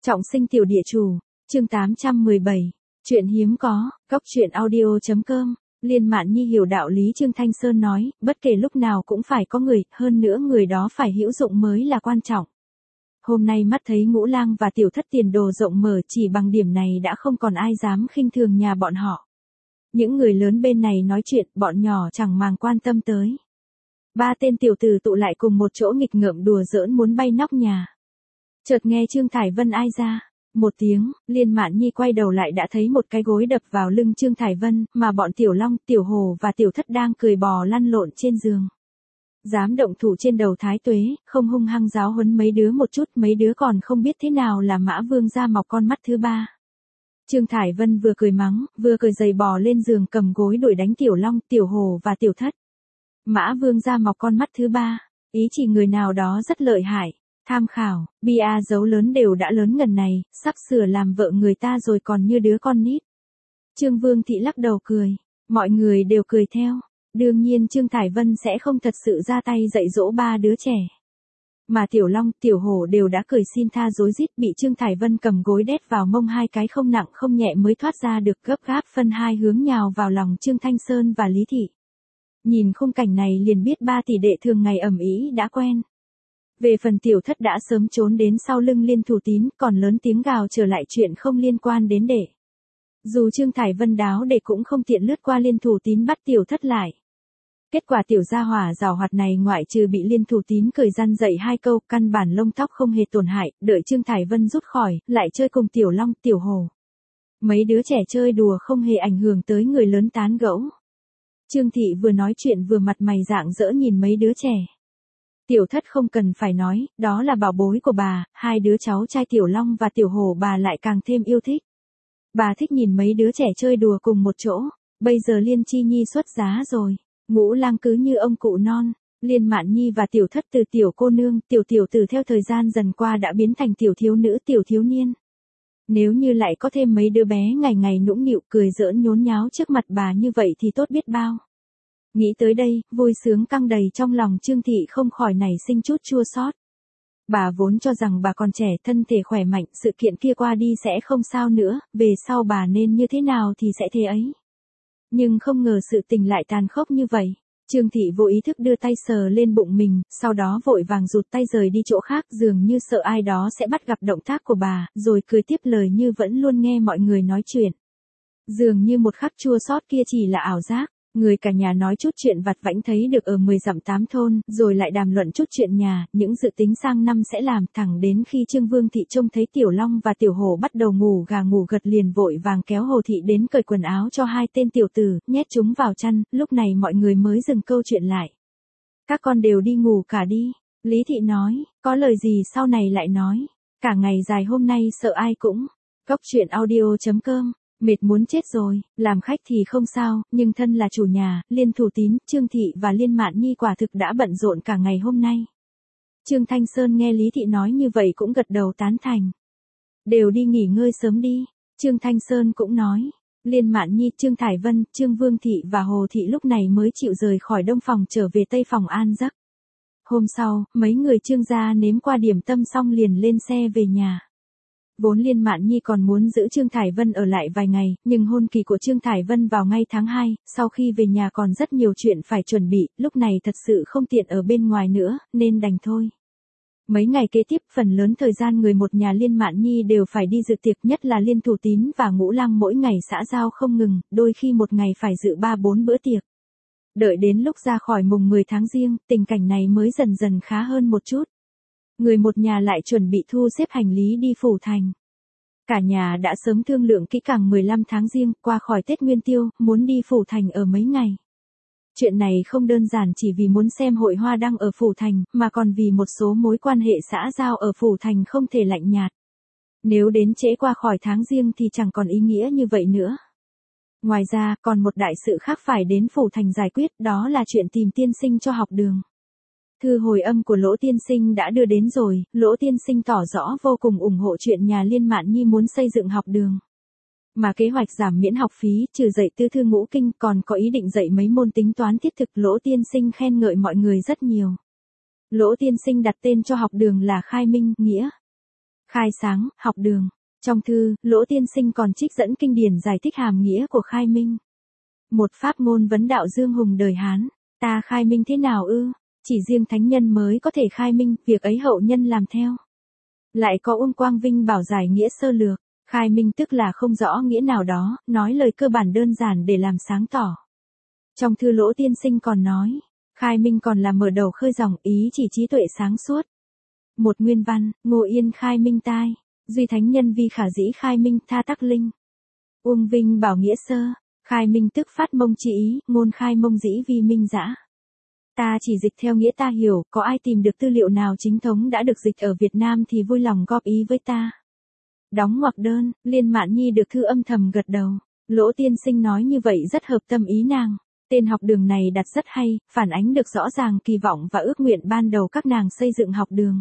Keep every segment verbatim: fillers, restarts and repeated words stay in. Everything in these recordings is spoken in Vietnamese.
Trọng sinh tiểu địa chủ, chương tám trăm mười bảy, chuyện hiếm có, góc truyện audio chấm com. Liên Mạn Nhi hiểu đạo lý Trương Thanh Sơn nói, bất kể lúc nào cũng phải có người, hơn nữa người đó phải hữu dụng mới là quan trọng. Hôm nay mắt thấy Ngũ Lang và Tiểu Thất tiền đồ rộng mở, chỉ bằng điểm này đã không còn ai dám khinh thường nhà bọn họ. Những người lớn bên này nói chuyện, bọn nhỏ chẳng màng quan tâm tới. Ba tên tiểu tử tụ lại cùng một chỗ nghịch ngợm đùa giỡn muốn bay nóc nhà. Chợt nghe Trương Thải Vân ai ra, một tiếng, Liên Mạn Nhi quay đầu lại đã thấy một cái gối đập vào lưng Trương Thải Vân, mà bọn Tiểu Long, Tiểu Hồ và Tiểu Thất đang cười bò lăn lộn trên giường. Dám động thủ trên đầu Thái Tuế, không hung hăng giáo huấn mấy đứa một chút, mấy đứa còn không biết thế nào là Mã Vương ra mọc con mắt thứ ba. Trương Thải Vân vừa cười mắng, vừa cười giày bò lên giường cầm gối đuổi đánh Tiểu Long, Tiểu Hồ và Tiểu Thất. Mã Vương ra mọc con mắt thứ ba, ý chỉ người nào đó rất lợi hại. Tham khảo, bia dấu lớn đều đã lớn ngần này, sắp sửa làm vợ người ta rồi còn như đứa con nít. Trương Vương Thị lắc đầu cười, mọi người đều cười theo. Đương nhiên Trương Thải Vân sẽ không thật sự ra tay dạy dỗ ba đứa trẻ. Mà Tiểu Long, Tiểu Hổ đều đã cười xin tha rối rít, bị Trương Thải Vân cầm gối đét vào mông hai cái không nặng không nhẹ mới thoát ra được, gấp gáp phân hai hướng nhào vào lòng Trương Thanh Sơn và Lý Thị. Nhìn khung cảnh này liền biết ba tỷ đệ thường ngày ầm ĩ đã quen. Về phần Tiểu Thất đã sớm trốn đến sau lưng Liên Thủ Tín, còn lớn tiếng gào trở lại chuyện không liên quan đến đệ. Dù Trương Thải Vân đáo đệ cũng không tiện lướt qua Liên Thủ Tín bắt Tiểu Thất lại. Kết quả tiểu gia hỏa giàu hoạt này ngoại trừ bị Liên Thủ Tín cười răn dậy hai câu, căn bản lông tóc không hề tổn hại, đợi Trương Thải Vân rút khỏi, lại chơi cùng Tiểu Long, Tiểu Hồ. Mấy đứa trẻ chơi đùa không hề ảnh hưởng tới người lớn tán gẫu. Trương Thị vừa nói chuyện vừa mặt mày rạng rỡ nhìn mấy đứa trẻ. Tiểu Thất không cần phải nói, đó là bảo bối của bà, hai đứa cháu trai Tiểu Long và Tiểu Hổ bà lại càng thêm yêu thích. Bà thích nhìn mấy đứa trẻ chơi đùa cùng một chỗ, bây giờ Liên Chi Nhi xuất giá rồi, Ngũ Lang cứ như ông cụ non, Liên Mạn Nhi và Tiểu Thất từ tiểu cô nương, tiểu tiểu tử theo thời gian dần qua đã biến thành tiểu thiếu nữ, tiểu thiếu niên. Nếu như lại có thêm mấy đứa bé ngày ngày nũng nịu cười giỡn nhốn nháo trước mặt bà như vậy thì tốt biết bao. Nghĩ tới đây, vui sướng căng đầy trong lòng Trương Thị không khỏi nảy sinh chút chua xót. Bà vốn cho rằng bà còn trẻ, thân thể khỏe mạnh, sự kiện kia qua đi sẽ không sao nữa, về sau bà nên như thế nào thì sẽ thế ấy. Nhưng không ngờ sự tình lại tàn khốc như vậy. Trương Thị vô ý thức đưa tay sờ lên bụng mình, sau đó vội vàng rụt tay rời đi chỗ khác, dường như sợ ai đó sẽ bắt gặp động tác của bà, rồi cười tiếp lời như vẫn luôn nghe mọi người nói chuyện. Dường như một khắc chua xót kia chỉ là ảo giác. Người cả nhà nói chút chuyện vặt vãnh thấy được ở mười dặm tám thôn, rồi lại đàm luận chút chuyện nhà, những dự tính sang năm sẽ làm, thẳng đến khi Trương Vương Thị trông thấy Tiểu Long và Tiểu Hổ bắt đầu ngủ gà ngủ gật liền vội vàng kéo Hồ Thị đến cởi quần áo cho hai tên tiểu tử, nhét chúng vào chăn, lúc này mọi người mới dừng câu chuyện lại. Các con đều đi ngủ cả đi, Lý Thị nói, có lời gì sau này lại nói, cả ngày dài hôm nay sợ ai cũng, góc truyện audio chấm com. Mệt muốn chết rồi, làm khách thì không sao, nhưng thân là chủ nhà, Liên Thủ Tín, Trương Thị và Liên Mạn Nhi quả thực đã bận rộn cả ngày hôm nay. Trương Thanh Sơn nghe Lý Thị nói như vậy cũng gật đầu tán thành. Đều đi nghỉ ngơi sớm đi, Trương Thanh Sơn cũng nói. Liên Mạn Nhi, Trương Thải Vân, Trương Vương Thị và Hồ Thị lúc này mới chịu rời khỏi Đông Phòng trở về Tây Phòng an giấc. Hôm sau, mấy người Trương gia nếm qua điểm tâm xong liền lên xe về nhà. Vốn Liên Mạn Nhi còn muốn giữ Trương Thải Vân ở lại vài ngày, nhưng hôn kỳ của Trương Thải Vân vào ngay tháng hai, sau khi về nhà còn rất nhiều chuyện phải chuẩn bị, lúc này thật sự không tiện ở bên ngoài nữa, nên đành thôi. Mấy ngày kế tiếp, phần lớn thời gian người một nhà Liên Mạn Nhi đều phải đi dự tiệc, nhất là Liên Thủ Tín và Ngũ Lang mỗi ngày xã giao không ngừng, đôi khi một ngày phải dự ba bốn bữa tiệc. Đợi đến lúc ra khỏi mùng mười tháng Giêng, tình cảnh này mới dần dần khá hơn một chút. Người một nhà lại chuẩn bị thu xếp hành lý đi Phủ Thành. Cả nhà đã sớm thương lượng kỹ càng mười lăm tháng Giêng, qua khỏi Tết Nguyên Tiêu, muốn đi Phủ Thành ở mấy ngày. Chuyện này không đơn giản chỉ vì muốn xem hội hoa đăng ở Phủ Thành, mà còn vì một số mối quan hệ xã giao ở Phủ Thành không thể lạnh nhạt. Nếu đến trễ qua khỏi tháng Giêng thì chẳng còn ý nghĩa như vậy nữa. Ngoài ra, còn một đại sự khác phải đến Phủ Thành giải quyết, đó là chuyện tìm tiên sinh cho học đường. Thư hồi âm của Lỗ tiên sinh đã đưa đến rồi, Lỗ tiên sinh tỏ rõ vô cùng ủng hộ chuyện nhà Liên Mạn Nhi muốn xây dựng học đường. Mà kế hoạch giảm miễn học phí, trừ dạy tư thư ngũ kinh, còn có ý định dạy mấy môn tính toán thiết thực, Lỗ tiên sinh khen ngợi mọi người rất nhiều. Lỗ tiên sinh đặt tên cho học đường là Khai Minh, nghĩa Khai sáng, học đường. Trong thư, Lỗ Tiên Sinh còn trích dẫn kinh điển giải thích hàm nghĩa của khai minh. Một pháp môn vấn đạo Dương Hùng đời Hán, ta khai minh thế nào ư? Chỉ riêng thánh nhân mới có thể khai minh, việc ấy hậu nhân làm theo. Lại có Uông Quang Vinh bảo giải nghĩa sơ lược, khai minh tức là không rõ nghĩa nào đó, nói lời cơ bản đơn giản để làm sáng tỏ. Trong thư Lỗ Tiên Sinh còn nói, khai minh còn là mở đầu khơi dòng, ý chỉ trí tuệ sáng suốt. Một nguyên văn, Ngô Yên khai minh tai, duy thánh nhân vi khả dĩ khai minh tha tắc linh. Uông Vinh bảo nghĩa sơ, khai minh tức phát mông chỉ ý, ngôn khai mông dĩ vi minh dã. Ta chỉ dịch theo nghĩa ta hiểu, có ai tìm được tư liệu nào chính thống đã được dịch ở Việt Nam thì vui lòng góp ý với ta. Đóng ngoặc đơn, Liên Mạn Nhi được thư âm thầm gật đầu. Lỗ Tiên Sinh nói như vậy rất hợp tâm ý nàng. Tên học đường này đặt rất hay, phản ánh được rõ ràng kỳ vọng và ước nguyện ban đầu các nàng xây dựng học đường.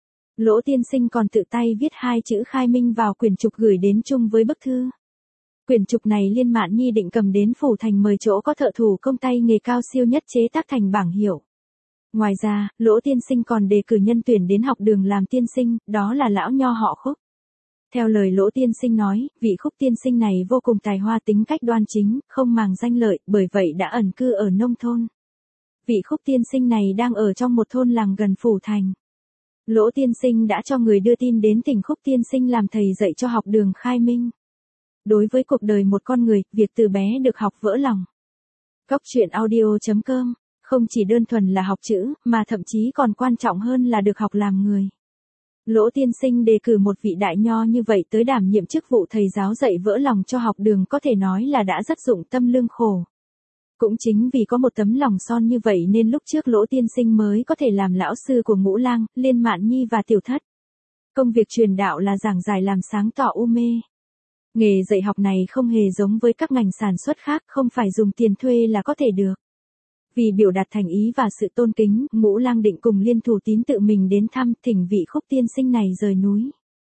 Lỗ Tiên Sinh còn tự tay viết hai chữ khai minh vào quyển trục gửi đến chung với bức thư. Quyển trục này Liên Mạn Nhi định cầm đến phủ thành mời chỗ có thợ thủ công tay nghề cao siêu nhất chế tác thành bảng hiệu. Ngoài ra, Lỗ Tiên Sinh còn đề cử nhân tuyển đến học đường làm tiên sinh, đó là lão nho họ Khúc. Theo lời Lỗ Tiên Sinh nói, vị Khúc tiên sinh này vô cùng tài hoa, tính cách đoan chính, không màng danh lợi, bởi vậy đã ẩn cư ở nông thôn. Vị Khúc tiên sinh này đang ở trong một thôn làng gần phủ thành. Lỗ Tiên Sinh đã cho người đưa tin đến tỉnh Khúc tiên sinh làm thầy dạy cho học đường khai minh. Đối với cuộc đời một con người, việc từ bé được học vỡ lòng. Cốc truyện audio chấm com, không chỉ đơn thuần là học chữ, mà thậm chí còn quan trọng hơn là được học làm người. Lỗ Tiên Sinh đề cử một vị đại nho như vậy tới đảm nhiệm chức vụ thầy giáo dạy vỡ lòng cho học đường, có thể nói là đã rất dụng tâm lương khổ. Cũng chính vì có một tấm lòng son như vậy nên lúc trước Lỗ Tiên Sinh mới có thể làm lão sư của Ngũ Lang, Liên Mạn Nhi và Tiểu Thất. Công việc truyền đạo là giảng giải làm sáng tỏ u mê. Nghề dạy học này không hề giống với các ngành sản xuất khác, không phải dùng tiền thuê là có thể được. Vì biểu đạt thành ý và sự tôn kính, Ngũ Lang định cùng Liên Thủ Tín tự mình đến thăm, thỉnh vị Khúc tiên sinh này rời núi.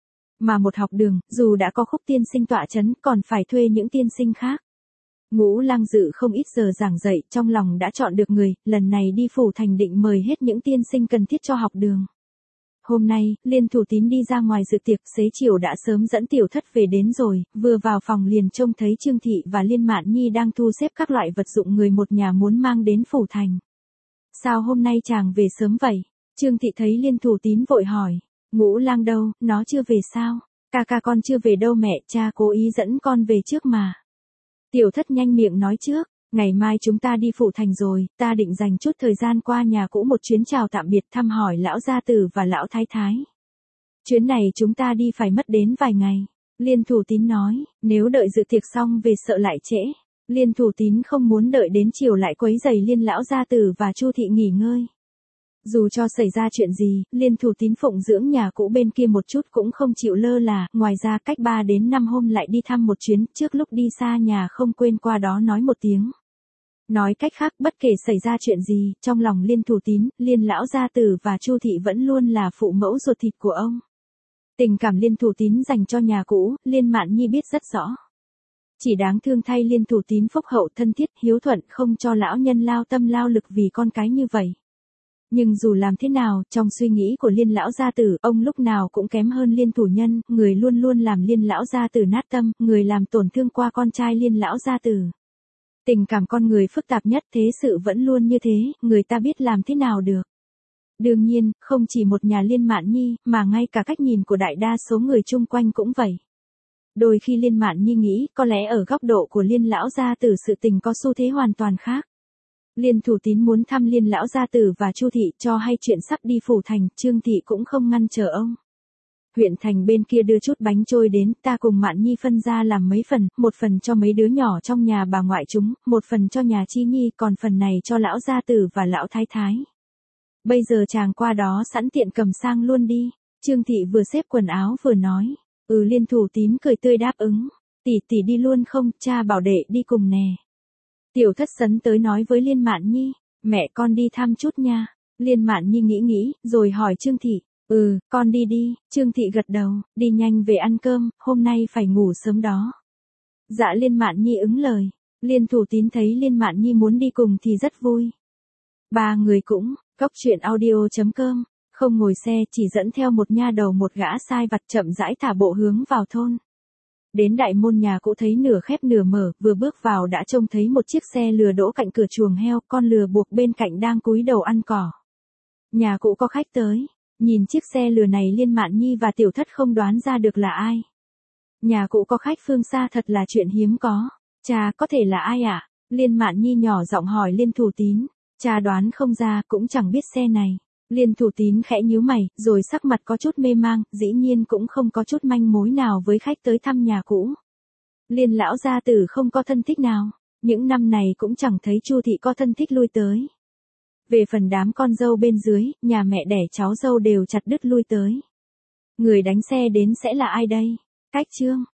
Mà một học đường, dù đã có Khúc tiên sinh tọa chấn, còn phải thuê những tiên sinh khác. Ngũ Lang dự không ít giờ giảng dạy, trong lòng đã chọn được người, lần này đi phủ thành định mời hết những tiên sinh cần thiết cho học đường. Hôm nay, Liên Thủ Tín đi ra ngoài dự tiệc, xế chiều đã sớm dẫn Tiểu Thất về đến rồi, vừa vào phòng liền trông thấy Trương Thị và Liên Mạn Nhi đang thu xếp các loại vật dụng người một nhà muốn mang đến phủ thành. Sao hôm nay chàng về sớm vậy? Trương Thị thấy Liên Thủ Tín vội hỏi. Ngũ Lang đâu, nó chưa về sao? Ca ca con chưa về đâu mẹ, cha cố ý dẫn con về trước mà. Tiểu Thất nhanh miệng nói trước. Ngày mai chúng ta đi phủ thành rồi, ta định dành chút thời gian qua nhà cũ một chuyến chào tạm biệt, thăm hỏi lão gia tử và lão thái thái. Chuyến này chúng ta đi phải mất đến vài ngày. Liên Thủ Tín nói, nếu đợi dự tiệc xong về sợ lại trễ. Liên Thủ Tín không muốn đợi đến chiều lại quấy rầy Liên lão gia tử và Chu thị nghỉ ngơi. Dù cho xảy ra chuyện gì, Liên Thủ Tín phụng dưỡng nhà cũ bên kia một chút cũng không chịu lơ là, ngoài ra cách ba đến năm hôm lại đi thăm một chuyến, trước lúc đi xa nhà không quên qua đó nói một tiếng. Nói cách khác, bất kể xảy ra chuyện gì, trong lòng Liên Thủ Tín, Liên lão gia tử và Chu thị vẫn luôn là phụ mẫu ruột thịt của ông. Tình cảm Liên Thủ Tín dành cho nhà cũ, Liên Mạn Nhi biết rất rõ. Chỉ đáng thương thay Liên Thủ Tín phúc hậu thân thiết, hiếu thuận, không cho lão nhân lao tâm lao lực vì con cái như vậy. Nhưng dù làm thế nào, trong suy nghĩ của Liên lão gia tử, ông lúc nào cũng kém hơn Liên thủ nhân, người luôn luôn làm Liên lão gia tử nát tâm, người làm tổn thương qua con trai Liên lão gia tử. Tình cảm con người phức tạp nhất, thế sự vẫn luôn như thế, người ta biết làm thế nào được. Đương nhiên, không chỉ một nhà Liên Mạn Nhi, mà ngay cả cách nhìn của đại đa số người chung quanh cũng vậy. Đôi khi Liên Mạn Nhi nghĩ, có lẽ ở góc độ của Liên lão gia tử sự tình có xu thế hoàn toàn khác. Liên Thủ Tín muốn thăm Liên lão gia tử và Chu thị, cho hay chuyện sắp đi phủ thành, Trương thị cũng không ngăn trở ông. Huyện thành bên kia đưa chút bánh trôi đến, ta cùng Mạn Nhi phân ra làm mấy phần, một phần cho mấy đứa nhỏ trong nhà bà ngoại chúng, một phần cho nhà Chi Nhi, còn phần này cho lão gia tử và lão thái thái. Bây giờ chàng qua đó sẵn tiện cầm sang luôn đi. Trương thị vừa xếp quần áo vừa nói. Ừ, Liên Thủ Tín cười tươi đáp ứng. Tỷ tỷ đi luôn không, cha bảo đệ đi cùng nè. Tiểu Thất sấn tới nói với Liên Mạn Nhi, mẹ con đi thăm chút nha. Liên Mạn Nhi nghĩ nghĩ, rồi hỏi Trương thị, ừ, con đi đi. Trương thị gật đầu, đi nhanh về ăn cơm, hôm nay phải ngủ sớm đó. Dạ Liên Mạn Nhi ứng lời. Liên Thủ Tín thấy Liên Mạn Nhi muốn đi cùng thì rất vui. Ba người cũng, cốc truyện audio chấm com Không ngồi xe, chỉ dẫn theo một nha đầu một gã sai vặt chậm rãi thả bộ hướng vào thôn. Đến đại môn nhà cũ thấy nửa khép nửa mở, vừa bước vào đã trông thấy một chiếc xe lừa đỗ cạnh cửa chuồng heo, con lừa buộc bên cạnh đang cúi đầu ăn cỏ. Nhà cũ có khách tới, nhìn chiếc xe lừa này Liên Mạn Nhi và Tiểu Thất không đoán ra được là ai. Nhà cũ có khách phương xa thật là chuyện hiếm có. Cha, có thể là ai ạ? À? Liên Mạn Nhi nhỏ giọng hỏi Liên Thủ Tín. Cha đoán không ra, cũng chẳng biết xe này. Liên Thủ Tín khẽ nhíu mày, rồi sắc mặt có chút mê mang, dĩ nhiên cũng không có chút manh mối nào với khách tới thăm nhà cũ. Liên lão gia tử không có thân thích nào, những năm này cũng chẳng thấy Chu thị có thân thích lui tới. Về phần đám con dâu bên dưới, nhà mẹ đẻ cháu dâu đều chặt đứt lui tới. Người đánh xe đến sẽ là ai đây? Cách Trương,